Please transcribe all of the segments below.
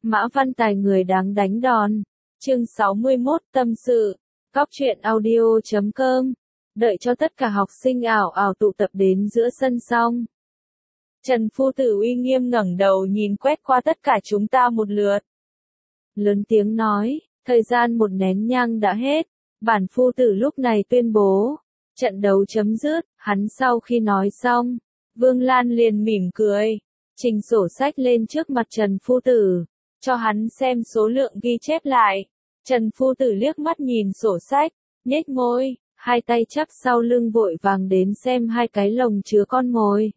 Mã Văn Tài người đáng đánh đòn. Chương 61 tâm sự. Góc truyện audio.com. Đợi cho tất cả học sinh ảo ảo tụ tập đến giữa sân xong. Trần Phu Tử uy nghiêm ngẩng đầu nhìn quét qua tất cả chúng ta một lượt. Lớn tiếng nói, thời gian một nén nhang đã hết. Bản Phu Tử lúc này tuyên bố. Trận đấu chấm dứt. Hắn sau khi nói xong, Vương Lan liền mỉm cười. Trình sổ sách lên trước mặt Trần Phu Tử. Cho hắn xem số lượng ghi chép lại. Trần Phu Tử liếc mắt nhìn sổ sách, nhếch môi, hai tay chắp sau lưng vội vàng đến xem hai cái lồng chứa con mồi.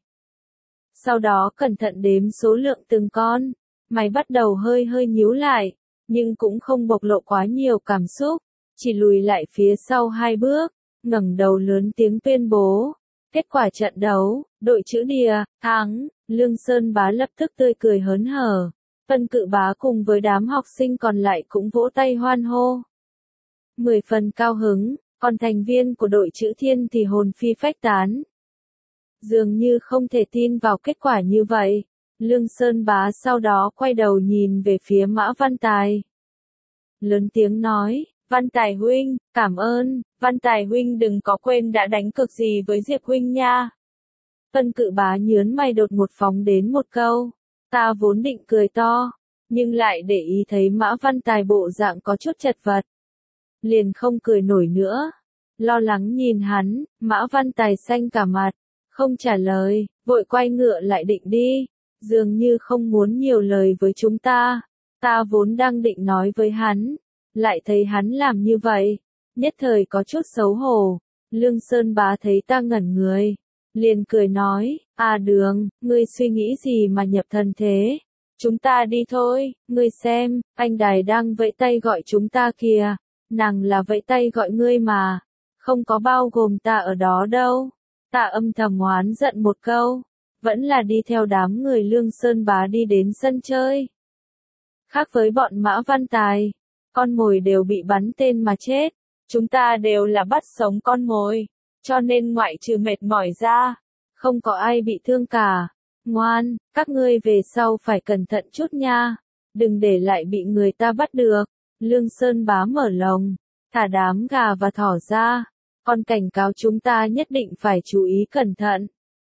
Sau đó cẩn thận đếm số lượng từng con, mày bắt đầu hơi hơi nhíu lại, nhưng cũng không bộc lộ quá nhiều cảm xúc, chỉ lùi lại phía sau hai bước, ngẩng đầu lớn tiếng tuyên bố. Kết quả trận đấu, đội chữ Đìa, thắng, Lương Sơn Bá lập tức tươi cười hớn hở. Vân Cự Bá cùng với đám học sinh còn lại cũng vỗ tay hoan hô. 10 phần cao hứng, còn thành viên của đội chữ Thiên thì hồn phi phách tán. Dường như không thể tin vào kết quả như vậy, Lương Sơn Bá sau đó quay đầu nhìn về phía Mã Văn Tài. Lớn tiếng nói, Văn Tài huynh, cảm ơn, Văn Tài huynh đừng có quên đã đánh cược gì với Diệp huynh nha. Vân Cự Bá nhớn mày đột một phóng đến một câu. Ta vốn định cười to, nhưng lại để ý thấy Mã Văn Tài bộ dạng có chút chật vật. Liền không cười nổi nữa. Lo lắng nhìn hắn, Mã Văn Tài xanh cả mặt, không trả lời, vội quay ngựa lại định đi. Dường như không muốn nhiều lời với chúng ta. Ta vốn đang định nói với hắn, lại thấy hắn làm như vậy. Nhất thời có chút xấu hổ. Lương Sơn Bá thấy ta ngẩn người. Liền cười nói, Đường, ngươi suy nghĩ gì mà nhập thần thế? Chúng ta đi thôi, ngươi xem, anh Đài đang vẫy tay gọi chúng ta kìa. Nàng là vẫy tay gọi ngươi mà, không có bao gồm ta ở đó đâu. Ta âm thầm oán giận một câu, vẫn là đi theo đám người Lương Sơn Bá đi đến sân chơi. Khác với bọn Mã Văn Tài, con mồi đều bị bắn tên mà chết, chúng ta đều là bắt sống con mồi. Cho nên ngoại trừ mệt mỏi ra, không có ai bị thương cả. Ngoan, các ngươi về sau phải cẩn thận chút nha. Đừng để lại bị người ta bắt được. Lương Sơn Bá mở lồng, thả đám gà và thỏ ra. Còn cảnh cáo chúng ta nhất định phải chú ý cẩn thận.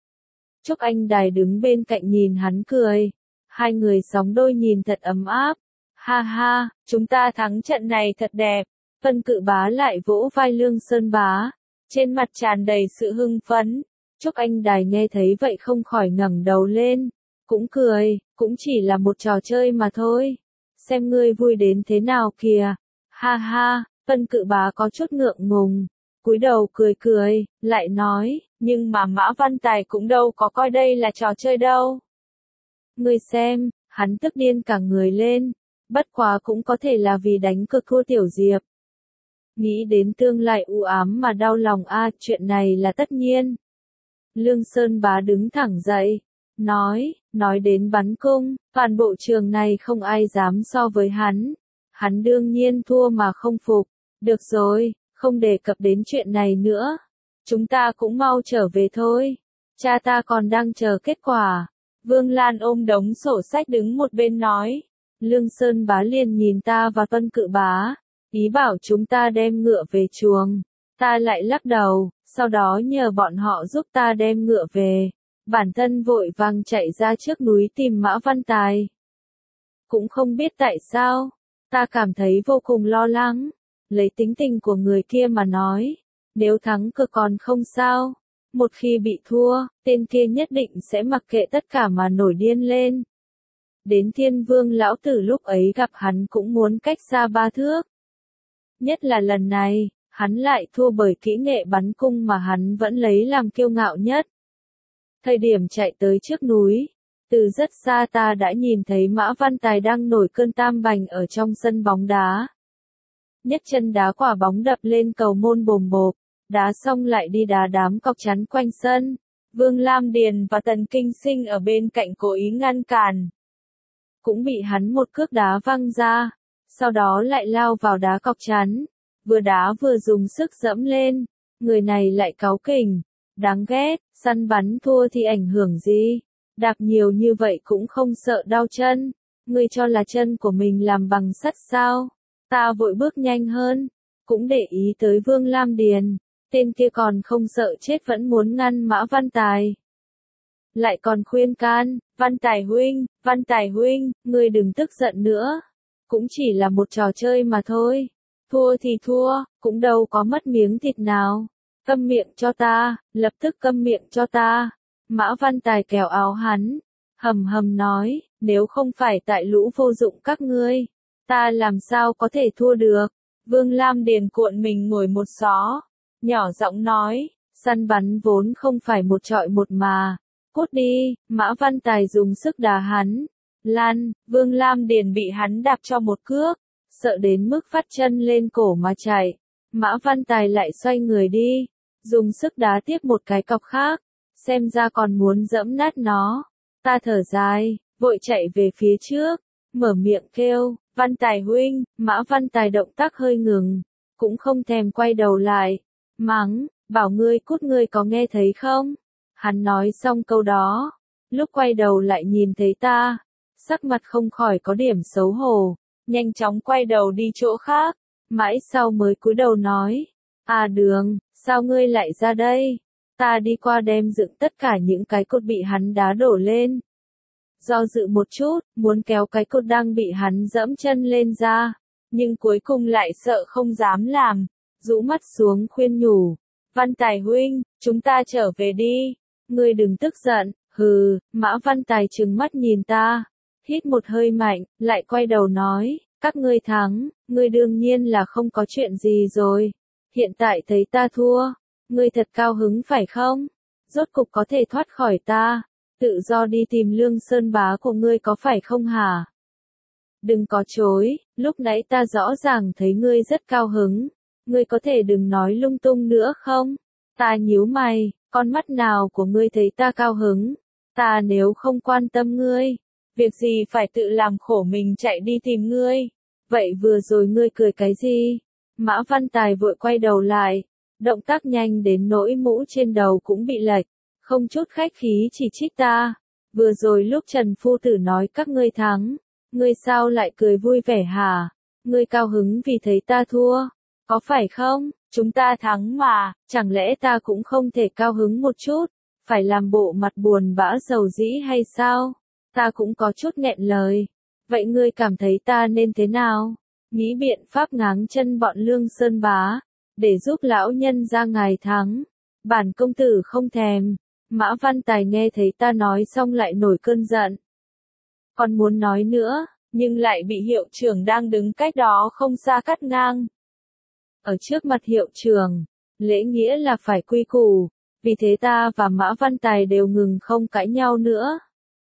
Trúc Anh Đài đứng bên cạnh nhìn hắn cười. Hai người sóng đôi nhìn thật ấm áp. Ha ha, chúng ta thắng trận này thật đẹp. Vân Cự Bá lại vỗ vai Lương Sơn Bá. Trên mặt tràn đầy sự hưng phấn. Trúc Anh Đài nghe thấy vậy không khỏi ngẩng đầu lên. Cũng cười, cũng chỉ là một trò chơi mà thôi. Xem ngươi vui đến thế nào kìa. Ha ha, Vân Cự Bá có chút ngượng ngùng. Cúi đầu cười cười, lại nói, nhưng mà Mã Văn Tài cũng đâu có coi đây là trò chơi đâu. Ngươi xem, hắn tức điên cả người lên. Bất quá cũng có thể là vì đánh cược thua Tiểu Diệp. Nghĩ đến tương lai u ám mà đau lòng chuyện này là tất nhiên. Lương Sơn Bá đứng thẳng dậy, nói đến bắn cung, toàn bộ trường này không ai dám so với hắn. Hắn đương nhiên thua mà không phục. Được rồi, không đề cập đến chuyện này nữa. Chúng ta cũng mau trở về thôi. Cha ta còn đang chờ kết quả. Vương Lan ôm đống sổ sách đứng một bên nói. Lương Sơn Bá liền nhìn ta và Vân Cự Bá. Ý bảo chúng ta đem ngựa về chuồng. Ta lại lắc đầu, sau đó nhờ bọn họ giúp ta đem ngựa về. Bản thân vội vàng chạy ra trước núi tìm Mã Văn Tài. Cũng không biết tại sao, ta cảm thấy vô cùng lo lắng. Lấy tính tình của người kia mà nói, nếu thắng cược còn không sao. Một khi bị thua, tên kia nhất định sẽ mặc kệ tất cả mà nổi điên lên. Đến Thiên Vương lão tử lúc ấy gặp hắn cũng muốn cách xa 3 thước. Nhất là lần này, hắn lại thua bởi kỹ nghệ bắn cung mà hắn vẫn lấy làm kiêu ngạo nhất. Thời điểm chạy tới trước núi, từ rất xa ta đã nhìn thấy Mã Văn Tài đang nổi cơn tam bành ở trong sân bóng đá. Nhấc chân đá quả bóng đập lên cầu môn bồm bộp, đá xong lại đi đá đám cọc chắn quanh sân. Vương Lam Điền và Tần Kinh Sinh ở bên cạnh cố ý ngăn cản. Cũng bị hắn một cước đá văng ra, sau đó lại lao vào đá cọc chắn. Vừa đá vừa dùng sức giẫm lên, người này lại cáu kỉnh, đáng ghét, săn bắn thua thì ảnh hưởng gì, đạp nhiều như vậy cũng không sợ đau chân, ngươi cho là chân của mình làm bằng sắt sao? Ta vội bước nhanh hơn, cũng để ý tới Vương Lam Điền, tên kia còn không sợ chết vẫn muốn ngăn Mã Văn Tài. Lại còn khuyên can, Văn Tài huynh, ngươi đừng tức giận nữa. Cũng chỉ là một trò chơi mà thôi. Thua thì thua, cũng đâu có mất miếng thịt nào. Câm miệng cho ta, lập tức câm miệng cho ta. Mã Văn Tài kéo áo hắn, hầm hầm nói, nếu không phải tại lũ vô dụng các ngươi, ta làm sao có thể thua được. Vương Lam Điền cuộn mình ngồi một xó, nhỏ giọng nói, săn bắn vốn không phải một trọi một mà. Cút đi, Mã Văn Tài dùng sức đá hắn. Lan, Vương Lam Điền bị hắn đạp cho một cước, sợ đến mức vắt chân lên cổ mà chạy. Mã Văn Tài lại xoay người đi, dùng sức đá tiếp một cái cọc khác, xem ra còn muốn dẫm nát nó. Ta thở dài, vội chạy về phía trước, mở miệng kêu, Văn Tài huynh. Mã Văn Tài động tác hơi ngừng, cũng không thèm quay đầu lại, mắng, bảo ngươi cút, ngươi có nghe thấy không? Hắn nói xong câu đó, lúc quay đầu lại nhìn thấy ta, sắc mặt không khỏi có điểm xấu hổ, nhanh chóng quay đầu đi chỗ khác, mãi sau mới cúi đầu nói, à Đường, sao ngươi lại ra đây? Ta đi qua đem dựng tất cả những cái cột bị hắn đá đổ lên. Do dự một chút, muốn kéo cái cột đang bị hắn dẫm chân lên ra, nhưng cuối cùng lại sợ không dám làm, rũ mắt xuống khuyên nhủ, Văn Tài huynh, chúng ta trở về đi, ngươi đừng tức giận. Hừ. Mã Văn Tài trừng mắt nhìn ta, hít một hơi mạnh, lại quay đầu nói, các ngươi thắng, ngươi đương nhiên là không có chuyện gì rồi. Hiện tại thấy ta thua, ngươi thật cao hứng phải không? Rốt cục có thể thoát khỏi ta, tự do đi tìm Lương Sơn Bá của ngươi có phải không hả? Đừng có chối, lúc nãy ta rõ ràng thấy ngươi rất cao hứng, ngươi có thể đừng nói lung tung nữa không? Ta nhíu mày, con mắt nào của ngươi thấy ta cao hứng? Ta nếu không quan tâm ngươi, việc gì phải tự làm khổ mình chạy đi tìm ngươi? Vậy vừa rồi ngươi cười cái gì? Mã Văn Tài vội quay đầu lại, động tác nhanh đến nỗi mũ trên đầu cũng bị lệch, không chút khách khí chỉ trích ta. Vừa rồi lúc Trần Phu Tử nói các ngươi thắng, ngươi sao lại cười vui vẻ hả? Ngươi cao hứng vì thấy ta thua, có phải không? Chúng ta thắng mà, chẳng lẽ ta cũng không thể cao hứng một chút, phải làm bộ mặt buồn bã sầu dĩ hay sao? Ta cũng có chút nghẹn lời. Vậy ngươi cảm thấy ta nên thế nào? Nghĩ biện pháp ngáng chân bọn Lương Sơn Bá, để giúp lão nhân ra ngài thắng. Bản công tử không thèm. Mã Văn Tài nghe thấy ta nói xong lại nổi cơn giận. Còn muốn nói nữa, nhưng lại bị hiệu trưởng đang đứng cách đó không xa cắt ngang. Ở trước mặt hiệu trưởng, lễ nghĩa là phải quy củ, vì thế ta và Mã Văn Tài đều ngừng không cãi nhau nữa.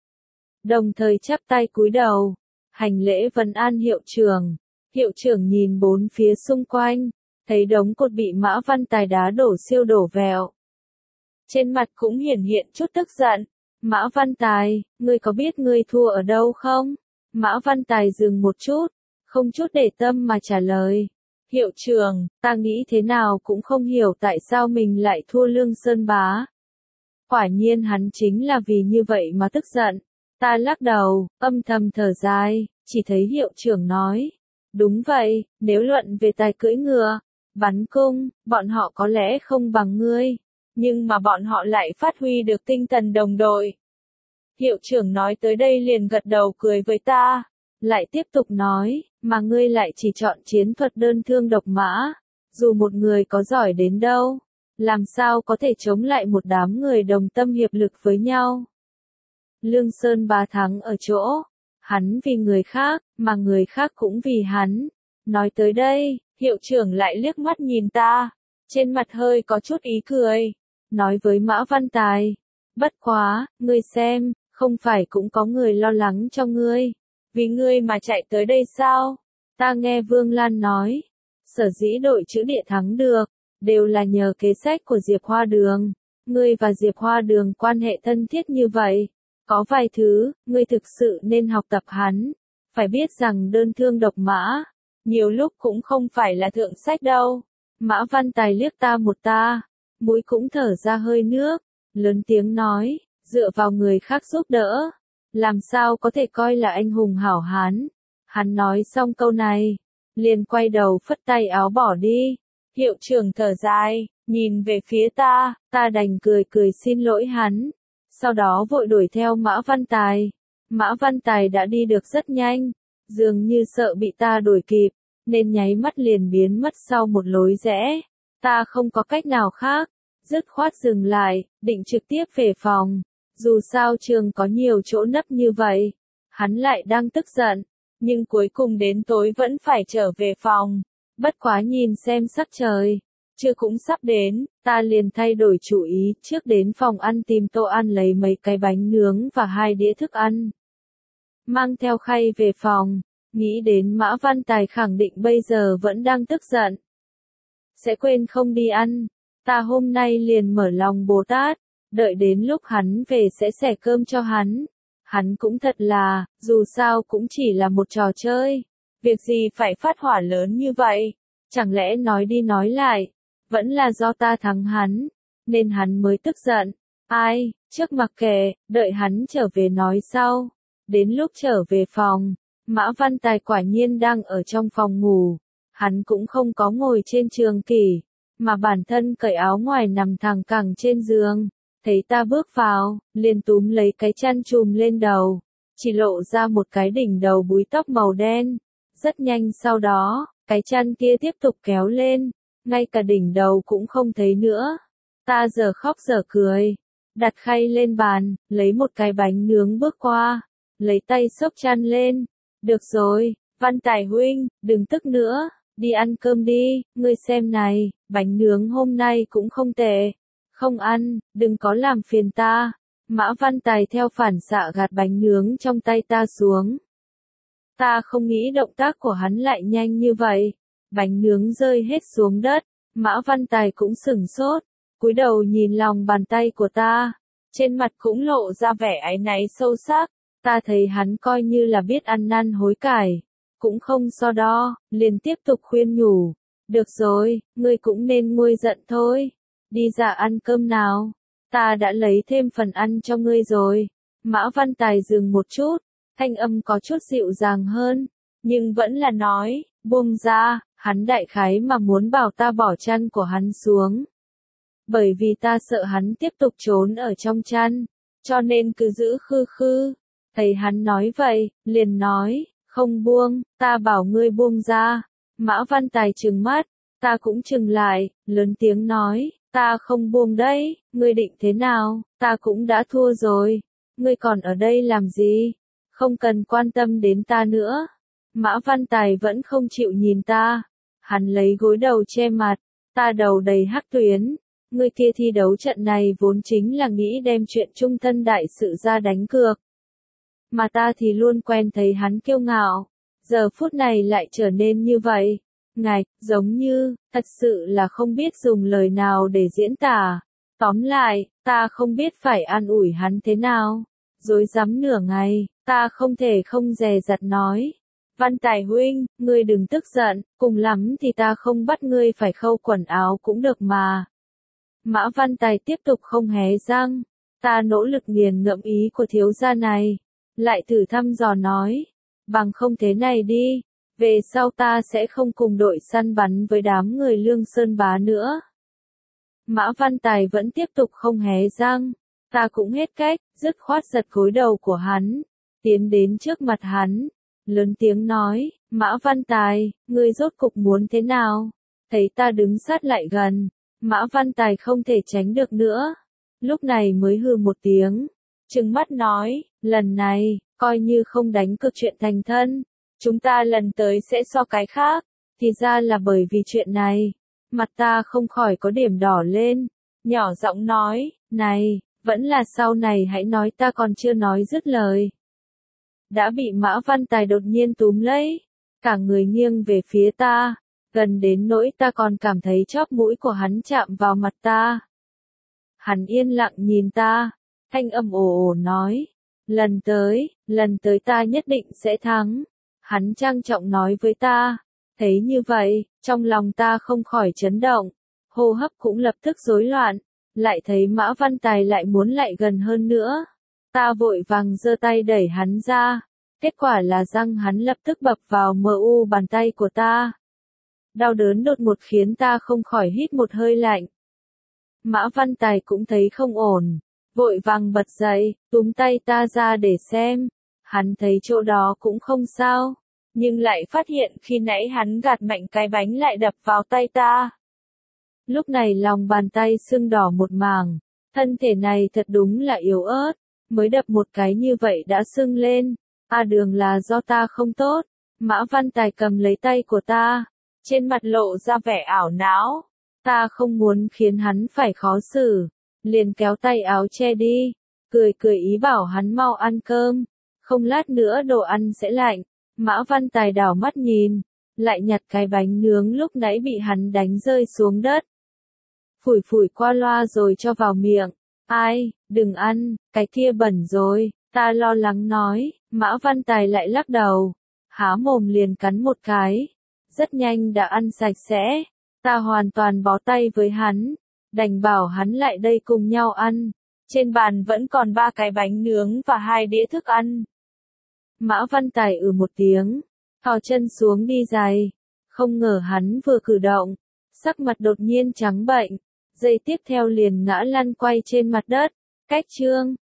Đồng thời chắp tay cúi đầu, hành lễ vấn an hiệu trưởng. Hiệu trưởng nhìn bốn phía xung quanh, thấy đống cột bị Mã Văn Tài đá đổ siêu đổ vẹo. Trên mặt cũng hiển hiện chút tức giận. Mã Văn Tài, ngươi có biết ngươi thua ở đâu không? Mã Văn Tài dừng một chút, không chút để tâm mà trả lời. Hiệu trưởng, ta nghĩ thế nào cũng không hiểu tại sao mình lại thua Lương Sơn Bá. Quả nhiên hắn chính là vì như vậy mà tức giận. Ta lắc đầu, âm thầm thở dài, chỉ thấy hiệu trưởng nói. Đúng vậy, nếu luận về tài cưỡi ngựa, bắn cung, bọn họ có lẽ không bằng ngươi, nhưng mà bọn họ lại phát huy được tinh thần đồng đội. Hiệu trưởng nói tới đây liền gật đầu cười với ta, lại tiếp tục nói, mà ngươi lại chỉ chọn chiến thuật đơn thương độc mã, dù một người có giỏi đến đâu, làm sao có thể chống lại một đám người đồng tâm hiệp lực với nhau. Lương Sơn Bá thắng ở chỗ, hắn vì người khác, mà người khác cũng vì hắn. Nói tới đây, hiệu trưởng lại liếc mắt nhìn ta, trên mặt hơi có chút ý cười, nói với Mã Văn Tài, bất quá, ngươi xem, không phải cũng có người lo lắng cho ngươi, vì ngươi mà chạy tới đây sao? Ta nghe Vương Lan nói, sở dĩ đội chữ địa thắng được, đều là nhờ kế sách của Diệp Hoa Đường. Ngươi và Diệp Hoa Đường quan hệ thân thiết như vậy, có vài thứ, ngươi thực sự nên học tập hắn. Phải biết rằng đơn thương độc mã, nhiều lúc cũng không phải là thượng sách đâu. Mã Văn Tài liếc ta một ta, mũi cũng thở ra hơi nước, lớn tiếng nói, dựa vào người khác giúp đỡ, làm sao có thể coi là anh hùng hảo hán. Hắn nói xong câu này, liền quay đầu phất tay áo bỏ đi. Hiệu trưởng thở dài, nhìn về phía ta đành cười cười xin lỗi hắn. Sau đó vội đuổi theo Mã Văn Tài. Mã Văn Tài đã đi được rất nhanh, dường như sợ bị ta đuổi kịp, nên nháy mắt liền biến mất sau một lối rẽ. Ta không có cách nào khác, dứt khoát dừng lại, định trực tiếp về phòng. Dù sao trường có nhiều chỗ nấp như vậy, hắn lại đang tức giận, nhưng cuối cùng đến tối vẫn phải trở về phòng. Bất quá nhìn xem sắc trời, trưa cũng sắp đến, ta liền thay đổi chủ ý, trước đến phòng ăn tìm Tô An lấy mấy cái bánh nướng và 2 đĩa thức ăn. Mang theo khay về phòng, nghĩ đến Mã Văn Tài khẳng định bây giờ vẫn đang tức giận. Sẽ quên không đi ăn, ta hôm nay liền mở lòng Bồ Tát, đợi đến lúc hắn về sẽ xẻ cơm cho hắn. Hắn cũng thật là, dù sao cũng chỉ là một trò chơi, việc gì phải phát hỏa lớn như vậy, chẳng lẽ nói đi nói lại, vẫn là do ta thắng hắn, nên hắn mới tức giận. Ai, trước mặc kệ, đợi hắn trở về nói sau. Đến lúc trở về phòng, Mã Văn Tài quả nhiên đang ở trong phòng ngủ, hắn cũng không có ngồi trên trường kỷ, mà bản thân cởi áo ngoài nằm thẳng cẳng trên giường. Thấy ta bước vào, liền túm lấy cái chăn trùm lên đầu, chỉ lộ ra một cái đỉnh đầu búi tóc màu đen. Rất nhanh sau đó, cái chăn kia tiếp tục kéo lên, ngay cả đỉnh đầu cũng không thấy nữa. Ta giờ khóc giờ cười, đặt khay lên bàn, lấy một cái bánh nướng bước qua, lấy tay xốc chăn lên. Được rồi, Văn Tài huynh, đừng tức nữa, đi ăn cơm đi, ngươi xem này, bánh nướng hôm nay cũng không tệ. Không ăn, đừng có làm phiền ta. Mã Văn Tài theo phản xạ gạt bánh nướng trong tay ta xuống. Ta không nghĩ động tác của hắn lại nhanh như vậy. Bánh nướng rơi hết xuống đất, Mã Văn Tài cũng sửng sốt, cúi đầu nhìn lòng bàn tay của ta. Trên mặt cũng lộ ra vẻ áy náy sâu sắc. Ta thấy hắn coi như là biết ăn năn hối cải, cũng không so đo, liền tiếp tục khuyên nhủ. Được rồi, ngươi cũng nên nguôi giận thôi. Đi ra ăn cơm nào, ta đã lấy thêm phần ăn cho ngươi rồi. Mã Văn Tài dừng một chút, thanh âm có chút dịu dàng hơn, nhưng vẫn là nói, buông ra, hắn đại khái mà muốn bảo ta bỏ chăn của hắn xuống. Bởi vì ta sợ hắn tiếp tục trốn ở trong chăn, cho nên cứ giữ khư khư. Thấy hắn nói vậy, liền nói, không buông, ta bảo ngươi buông ra. Mã Văn Tài trừng mắt, ta cũng trừng lại, lớn tiếng nói, ta không buông đấy, ngươi định thế nào, ta cũng đã thua rồi, ngươi còn ở đây làm gì, không cần quan tâm đến ta nữa. Mã Văn Tài vẫn không chịu nhìn ta, hắn lấy gối đầu che mặt, ta đầu đầy hắc tuyến, ngươi kia thi đấu trận này vốn chính là nghĩ đem chuyện trung thân đại sự ra đánh cược. Mà ta thì luôn quen thấy hắn kiêu ngạo, giờ phút này lại trở nên như vậy. Ngạch, giống như, thật sự là không biết dùng lời nào để diễn tả. Tóm lại, ta không biết phải an ủi hắn thế nào. Rối rắm nửa ngày, ta không thể không dè dặt nói. Văn Tài huynh, ngươi đừng tức giận, cùng lắm thì ta không bắt ngươi phải khâu quần áo cũng được mà. Mã Văn Tài tiếp tục không hé răng. Ta nỗ lực nghiền ngẫm ý của thiếu gia này. Lại thử thăm dò nói. Bằng không thế này đi. Về sau ta sẽ không cùng đội săn bắn với đám người Lương Sơn Bá nữa. Mã Văn Tài vẫn tiếp tục không hé răng. Ta cũng hết cách, dứt khoát giật gối đầu của hắn. Tiến đến trước mặt hắn. Lớn tiếng nói, Mã Văn Tài, ngươi rốt cục muốn thế nào? Thấy ta đứng sát lại gần. Mã Văn Tài không thể tránh được nữa. Lúc này mới hừ một tiếng. Trừng mắt nói, lần này, coi như không đánh cược chuyện thành thân. Chúng ta lần tới sẽ so cái khác, thì ra là bởi vì chuyện này. Mặt ta không khỏi có điểm đỏ lên, nhỏ giọng nói, này, vẫn là sau này hãy nói, ta còn chưa nói dứt lời. Đã bị Mã Văn Tài đột nhiên túm lấy, cả người nghiêng về phía ta, gần đến nỗi ta còn cảm thấy chóp mũi của hắn chạm vào mặt ta. Hắn yên lặng nhìn ta, thanh âm ồ ồ nói, lần tới ta nhất định sẽ thắng. Hắn trang trọng nói với ta, thấy như vậy, trong lòng ta không khỏi chấn động, hô hấp cũng lập tức rối loạn, lại thấy Mã Văn Tài lại muốn lại gần hơn nữa. Ta vội vàng giơ tay đẩy hắn ra. Kết quả là răng hắn lập tức bập vào mu bàn tay của ta. Đau đớn đột ngột khiến ta không khỏi hít một hơi lạnh. Mã Văn Tài cũng thấy không ổn, vội vàng bật dậy, túm tay ta ra để xem. Hắn thấy chỗ đó cũng không sao, nhưng lại phát hiện khi nãy hắn gạt mạnh cái bánh lại đập vào tay ta. Lúc này lòng bàn tay sưng đỏ một mảng, thân thể này thật đúng là yếu ớt, mới đập một cái như vậy đã sưng lên. Đường là do ta không tốt. Mã Văn Tài cầm lấy tay của ta, trên mặt lộ ra vẻ ảo não. Ta không muốn khiến hắn phải khó xử, liền kéo tay áo che đi, cười cười ý bảo hắn mau ăn cơm, không lát nữa đồ ăn sẽ lạnh. Mã Văn Tài đảo mắt nhìn, lại nhặt cái bánh nướng lúc nãy bị hắn đánh rơi xuống đất. Phủi phủi qua loa rồi cho vào miệng. Ai, đừng ăn, cái kia bẩn rồi, ta lo lắng nói. Mã Văn Tài lại lắc đầu, há mồm liền cắn một cái, rất nhanh đã ăn sạch sẽ. Ta hoàn toàn bó tay với hắn, đành bảo hắn lại đây cùng nhau ăn. Trên bàn vẫn còn 3 cái bánh nướng và 2 đĩa thức ăn. Mã Văn Tài một tiếng, thò chân xuống đi giày. Không ngờ hắn vừa cử động, sắc mặt đột nhiên trắng bệch, giây tiếp theo liền ngã lăn quay trên mặt đất. Cách chương